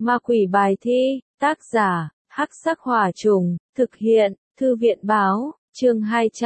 Ma quỷ bài thi, tác giả, Hắc Sắc Hỏa Trùng, thực hiện, Thư viện báo, chương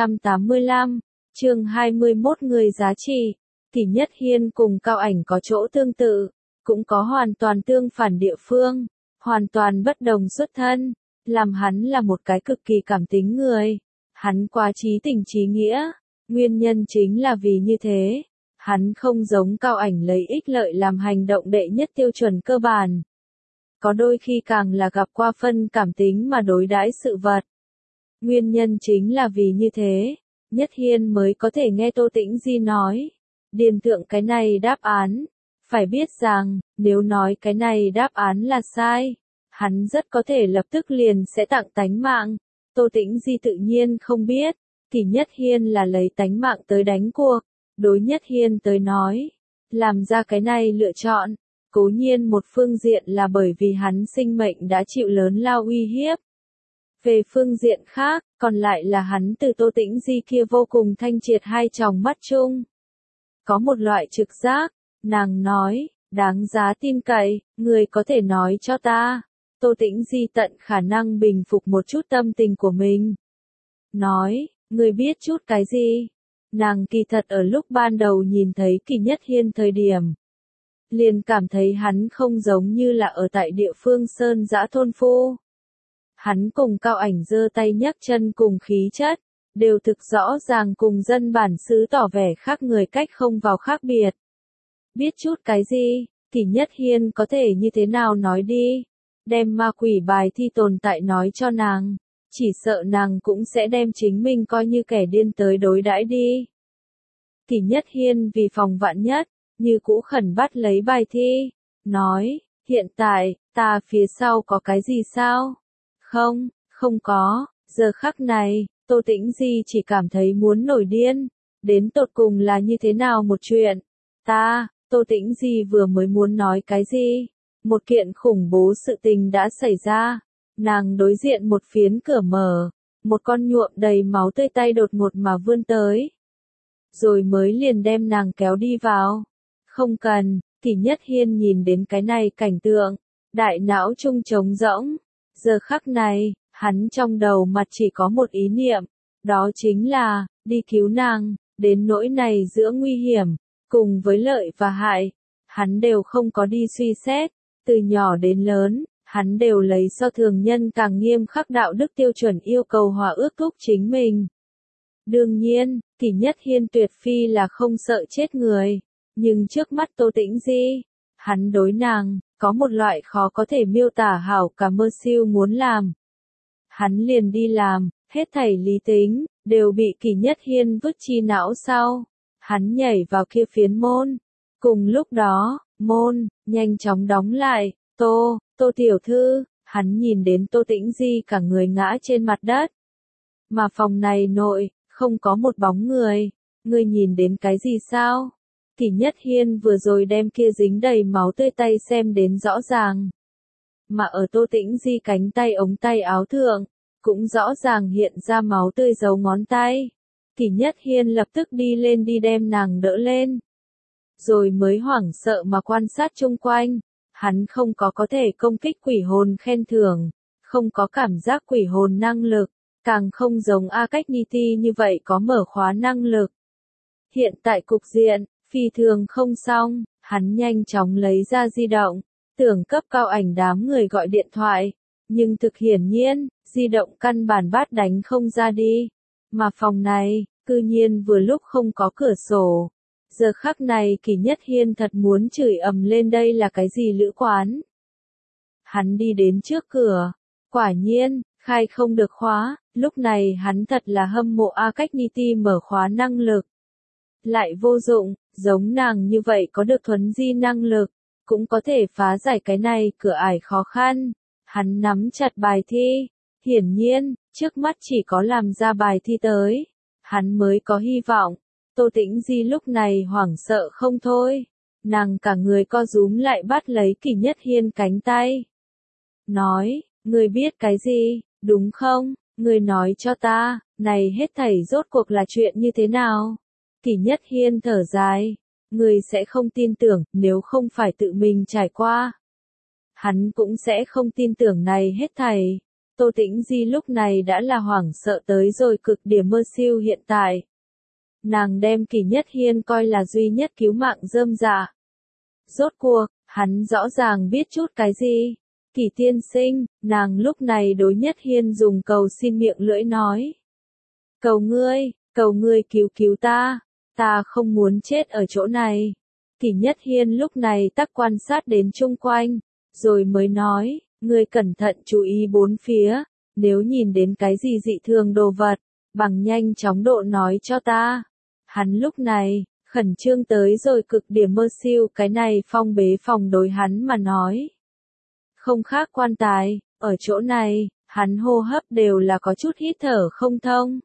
285, chương 21 người giá trị. Kỷ Nhất Hiên cùng Cao Ảnh có chỗ tương tự, cũng có hoàn toàn tương phản địa phương, hoàn toàn bất đồng xuất thân, làm hắn là một cái cực kỳ cảm tính người. Hắn quá trí tình trí nghĩa, nguyên nhân chính là vì như thế. Hắn không giống Cao Ảnh lấy ích lợi làm hành động đệ nhất tiêu chuẩn cơ bản. Có đôi khi càng là gặp qua phân cảm tính mà đối đãi sự vật. Nguyên nhân chính là vì như thế, Nhất Hiên mới có thể nghe Tô Tĩnh Di nói. Điền tượng cái này đáp án. Phải biết rằng, nếu nói cái này đáp án là sai, hắn rất có thể lập tức liền sẽ tặng tánh mạng. Tô Tĩnh Di tự nhiên không biết, thì Nhất Hiên là lấy tánh mạng tới đánh cuộc. Đối Nhất Hiên tới nói, làm ra cái này lựa chọn, cố nhiên một phương diện là bởi vì hắn sinh mệnh đã chịu lớn lao uy hiếp. Về phương diện khác, còn lại là hắn từ Tô Tĩnh Di kia vô cùng thanh triệt hai tròng mắt chung. Có một loại trực giác, nàng nói, đáng giá tin cậy, người có thể nói cho ta. Tô Tĩnh Di tận khả năng bình phục một chút tâm tình của mình. Nói, người biết chút cái gì? Nàng kỳ thật ở lúc ban đầu nhìn thấy Kỷ Nhất Hiên thời điểm, liền cảm thấy hắn không giống như là ở tại địa phương sơn dã thôn phu. Hắn cùng Cao Ảnh giơ tay nhấc chân cùng khí chất, đều thực rõ ràng cùng dân bản xứ tỏ vẻ khác người cách không vào khác biệt. Biết chút cái gì, Kỷ Nhất Hiên có thể như thế nào nói đi, đem ma quỷ bài thi tồn tại nói cho nàng, chỉ sợ nàng cũng sẽ đem chính mình coi như kẻ điên tới đối đãi đi. Kỷ Nhất Hiên vì phòng vạn nhất, như cũ khẩn bắt lấy bài thi, nói, hiện tại, ta phía sau có cái gì sao? Không, không có, giờ khắc này, Tô Tĩnh Di chỉ cảm thấy muốn nổi điên, đến tột cùng là như thế nào một chuyện. Tô Tĩnh Di vừa mới muốn nói cái gì, một kiện khủng bố sự tình đã xảy ra, nàng đối diện một phiến cửa mở, một con nhuộm đầy máu tươi tay đột ngột mà vươn tới. Rồi mới liền đem nàng kéo đi vào. Không cần, Kỷ Nhất Hiên nhìn đến cái này cảnh tượng, đại não trung trống rỗng. Giờ khắc này, hắn trong đầu mặt chỉ có một ý niệm, đó chính là, đi cứu nàng, đến nỗi này giữa nguy hiểm, cùng với lợi và hại, hắn đều không có đi suy xét, từ nhỏ đến lớn, hắn đều lấy so thường nhân càng nghiêm khắc đạo đức tiêu chuẩn yêu cầu hòa ước thúc chính mình. Đương nhiên, Kỷ Nhất Hiên tuyệt phi là không sợ chết người, nhưng trước mắt Tô Tĩnh Di, hắn đối nàng, có một loại khó có thể miêu tả hảo cả mơ siêu muốn làm. Hắn liền đi làm, hết thảy lý tính, đều bị Kỷ Nhất Hiên vứt chi não sau. Hắn nhảy vào kia phiến môn. Cùng lúc đó, môn, nhanh chóng đóng lại, Tô tiểu thư, hắn nhìn đến Tô Tĩnh Di cả người ngã trên mặt đất. Mà phòng này nội, không có một bóng người, ngươi nhìn đến cái gì sao? Kỷ Nhất Hiên vừa rồi đem kia dính đầy máu tươi tay xem đến rõ ràng. Mà ở Tô Tĩnh Di cánh tay ống tay áo thượng, cũng rõ ràng hiện ra máu tươi dấu ngón tay. Kỷ Nhất Hiên lập tức đi lên đi đem nàng đỡ lên. Rồi mới hoảng sợ mà quan sát chung quanh, hắn không có thể công kích quỷ hồn khen thưởng, không có cảm giác quỷ hồn năng lực, càng không giống A Cách Niti như vậy có mở khóa năng lực. Hiện tại cục diện, phi thường không xong, hắn nhanh chóng lấy ra di động, tưởng cấp Cao Ảnh đám người gọi điện thoại, nhưng thực hiển nhiên, di động căn bản bắt đánh không ra đi, mà phòng này, cư nhiên vừa lúc không có cửa sổ. Giờ khắc này Kỷ Nhất Hiên thật muốn chửi ầm lên đây là cái gì lữ quán. Hắn đi đến trước cửa, quả nhiên, khai không được khóa, lúc này hắn thật là hâm mộ A Cách Niti mở khóa năng lực. Lại vô dụng, giống nàng như vậy có được thuấn di năng lực, cũng có thể phá giải cái này cửa ải khó khăn. Hắn nắm chặt bài thi, hiển nhiên, trước mắt chỉ có làm ra bài thi tới, hắn mới có hy vọng. Tô Tĩnh Di lúc này hoảng sợ không thôi, nàng cả người co rúm lại bắt lấy Kỷ Nhất Hiên cánh tay. Nói, ngươi biết cái gì, đúng không? Ngươi nói cho ta, này hết thảy rốt cuộc là chuyện như thế nào? Kỷ Nhất Hiên thở dài, ngươi sẽ không tin tưởng nếu không phải tự mình trải qua. hắn cũng sẽ không tin tưởng này hết thảy. Tô Tĩnh Di lúc này đã là hoảng sợ tới rồi cực điểm mơ siêu hiện tại. Nàng đem Kỷ Nhất Hiên coi là duy nhất cứu mạng rơm rạ. Rốt cuộc, hắn rõ ràng biết chút cái gì. Kỷ tiên sinh, nàng lúc này đối Nhất Hiên dùng cầu xin miệng lưỡi nói. Cầu ngươi cứu cứu ta không muốn chết ở chỗ này. Kỷ Nhất Hiên lúc này tắc quan sát đến chung quanh, rồi mới nói, ngươi cẩn thận chú ý bốn phía, nếu nhìn đến cái gì dị thường đồ vật, bằng nhanh chóng độ nói cho ta. Hắn lúc này, khẩn trương tới rồi cực điểm mơ siêu cái này phong bế phòng đối hắn mà nói. Không khác quan tài, ở chỗ này, hắn hô hấp đều là có chút hít thở không thông.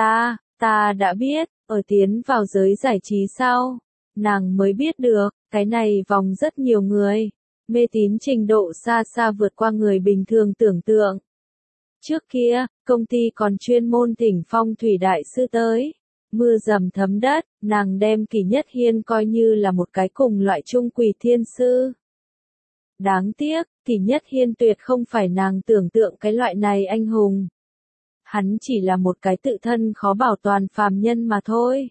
Ta đã biết, ở tiến vào giới giải trí sau, nàng mới biết được, cái này vòng rất nhiều người, mê tín trình độ xa xa vượt qua người bình thường tưởng tượng. Trước kia, công ty còn chuyên môn thỉnh phong thủy đại sư tới, mưa dầm thấm đất, nàng đem Kỷ Nhất Hiên coi như là một cái cùng loại trung quỷ thiên sư. Đáng tiếc, Kỷ Nhất Hiên tuyệt không phải nàng tưởng tượng cái loại này anh hùng. Hắn chỉ là một cái tự thân khó bảo toàn phàm nhân mà thôi.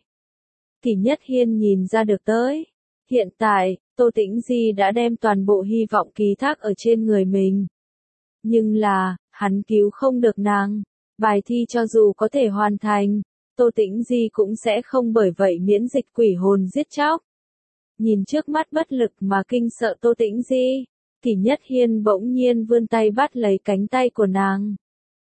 Kỷ Nhất Hiên nhìn ra được tới. Hiện tại, Tô Tĩnh Di đã đem toàn bộ hy vọng ký thác ở trên người mình. Nhưng là, hắn cứu không được nàng. Bài thi cho dù có thể hoàn thành, Tô Tĩnh Di cũng sẽ không bởi vậy miễn dịch quỷ hồn giết chóc. Nhìn trước mắt bất lực mà kinh sợ Tô Tĩnh Di, Kỷ Nhất Hiên bỗng nhiên vươn tay bắt lấy cánh tay của nàng.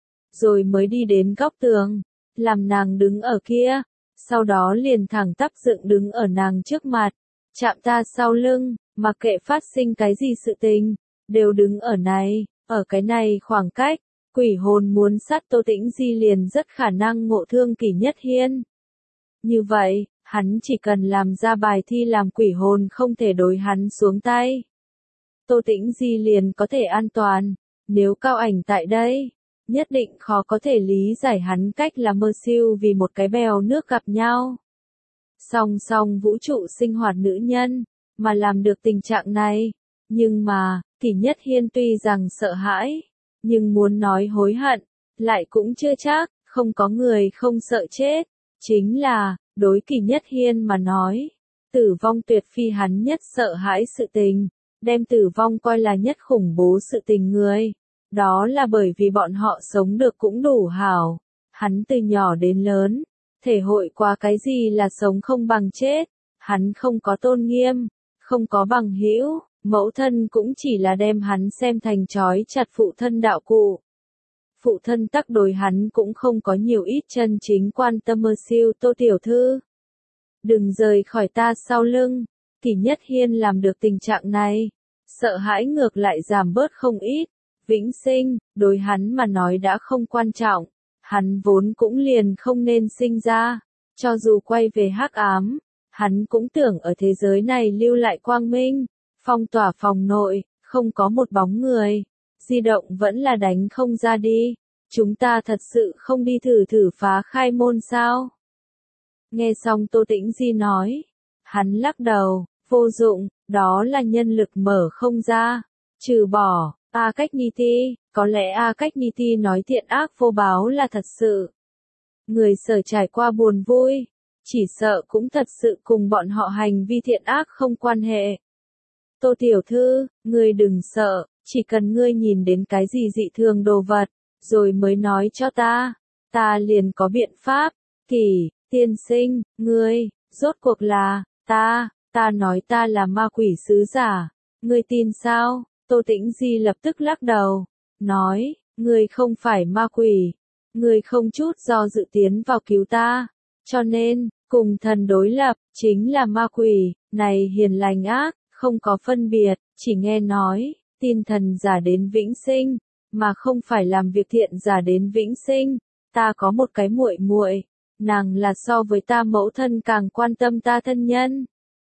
Rồi mới đi đến góc tường, làm nàng đứng ở kia, sau đó liền thẳng tắp dựng đứng ở nàng trước mặt, chạm ta sau lưng, mặc kệ phát sinh cái gì sự tình, đều đứng ở này, ở cái này khoảng cách, quỷ hồn muốn sát Tô Tĩnh Di liền rất khả năng ngộ thương Kỷ Nhất Hiên. Như vậy, hắn chỉ cần làm ra bài thi làm quỷ hồn không thể đối hắn xuống tay. Tô Tĩnh Di liền có thể an toàn, nếu Cao Ảnh tại đây, nhất định khó có thể lý giải hắn cách là mơ siêu vì một cái bèo nước gặp nhau. Song song vũ trụ sinh hoạt nữ nhân, mà làm được tình trạng này, nhưng mà, Kỷ Nhất Hiên tuy rằng sợ hãi, nhưng muốn nói hối hận, lại cũng chưa chắc, không có người không sợ chết, chính là, đối Kỷ Nhất Hiên mà nói, tử vong tuyệt phi hắn nhất sợ hãi sự tình, đem tử vong coi là nhất khủng bố sự tình người. Đó là bởi vì bọn họ sống được cũng đủ hảo. Hắn từ nhỏ đến lớn, thể hội qua cái gì là sống không bằng chết. Hắn không có tôn nghiêm, không có bằng hữu, mẫu thân cũng chỉ là đem hắn xem thành trói chặt phụ thân đạo cụ. Phụ thân tắc đối hắn cũng không có nhiều ít chân chính quan tâm mơ siêu Tô tiểu thư. Đừng rời khỏi ta sau lưng. Kỷ Nhất Hiên làm được tình trạng này, sợ hãi ngược lại giảm bớt không ít. Vĩnh sinh, đối hắn mà nói đã không quan trọng, hắn vốn cũng liền không nên sinh ra, cho dù quay về hắc ám, hắn cũng tưởng ở thế giới này lưu lại quang minh, phong tỏa phòng nội, không có một bóng người, di động vẫn là đánh không ra đi, chúng ta thật sự không đi thử phá khai môn sao? Nghe xong Tô Tĩnh Di nói, hắn lắc đầu, vô dụng, đó là nhân lực mở không ra, trừ bỏ. A Cách Niti, có lẽ A Cách Niti nói thiện ác vô báo là thật sự. Người sở trải qua buồn vui, chỉ sợ cũng thật sự cùng bọn họ hành vi thiện ác không quan hệ. Tô tiểu thư, ngươi đừng sợ, chỉ cần ngươi nhìn đến cái gì dị thường đồ vật, rồi mới nói cho ta liền có biện pháp. Kỷ, tiên sinh, ngươi, rốt cuộc là, ta nói ta là ma quỷ sứ giả, ngươi tin sao? Tô Tĩnh Di lập tức lắc đầu, nói, ngươi không phải ma quỷ, ngươi không chút do dự tiến vào cứu ta, cho nên, cùng thần đối lập, chính là ma quỷ, này hiền lành ác, không có phân biệt, chỉ nghe nói, tin thần giả đến vĩnh sinh, mà không phải làm việc thiện giả đến vĩnh sinh, ta có một cái muội muội, nàng là so với ta mẫu thân càng quan tâm ta thân nhân.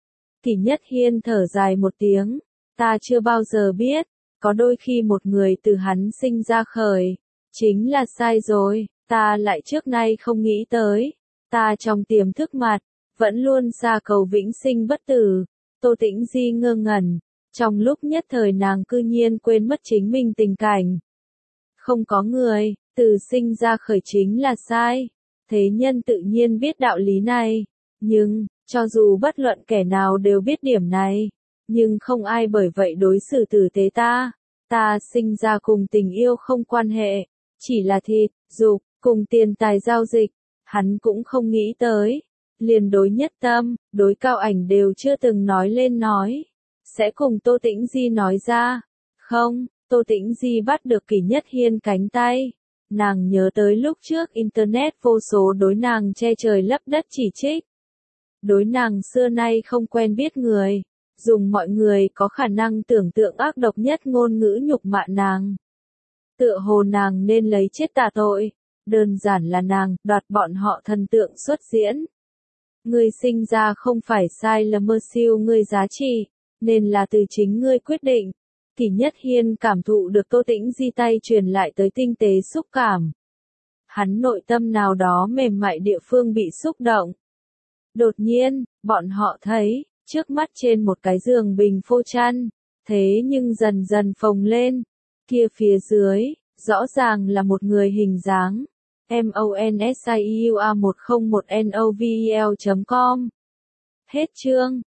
Kỷ Nhất Hiên thở dài một tiếng. Ta chưa bao giờ biết, có đôi khi một người từ hắn sinh ra khởi, chính là sai rồi, ta lại trước nay không nghĩ tới, ta trong tiềm thức mặt, vẫn luôn xa cầu vĩnh sinh bất tử. Tô Tĩnh Di ngơ ngẩn, Trong lúc nhất thời nàng cư nhiên quên mất chính mình tình cảnh. Không có người, từ sinh ra khởi chính là sai. Thế nhân tự nhiên biết đạo lý này. Nhưng, cho dù bất luận kẻ nào đều biết điểm này, nhưng không ai bởi vậy đối xử tử tế ta. Ta sinh ra cùng tình yêu không quan hệ, chỉ là thịt, dục, cùng tiền tài giao dịch. Hắn cũng không nghĩ tới. Liền đối Nhất Tâm, đối Cao Ảnh đều chưa từng nói lên nói. Sẽ cùng Tô Tĩnh Di nói ra. Không, Tô Tĩnh Di bắt được Kỷ Nhất Hiên cánh tay. Nàng nhớ tới lúc trước Internet vô số đối nàng che trời lấp đất chỉ trích. Đối nàng xưa nay không quen biết người. Dùng mọi người có khả năng tưởng tượng ác độc nhất ngôn ngữ nhục mạ nàng. Tựa hồ nàng nên lấy chết tạ tội. Đơn giản là nàng đoạt bọn họ thần tượng xuất diễn. Ngươi sinh ra không phải sai là mơ siêu ngươi giá trị, nên là từ chính ngươi quyết định. Kỷ Nhất Hiên cảm thụ được Tô Tĩnh Di tay truyền lại tới tinh tế xúc cảm. Hắn nội tâm nào đó mềm mại địa phương bị xúc động. Đột nhiên, bọn họ thấy, trước mắt trên một cái giường bình phô chăn, thế nhưng dần dần phồng lên. Kia phía dưới, rõ ràng là một người hình dáng. MONSIUA101NOVEL.com. Hết chương.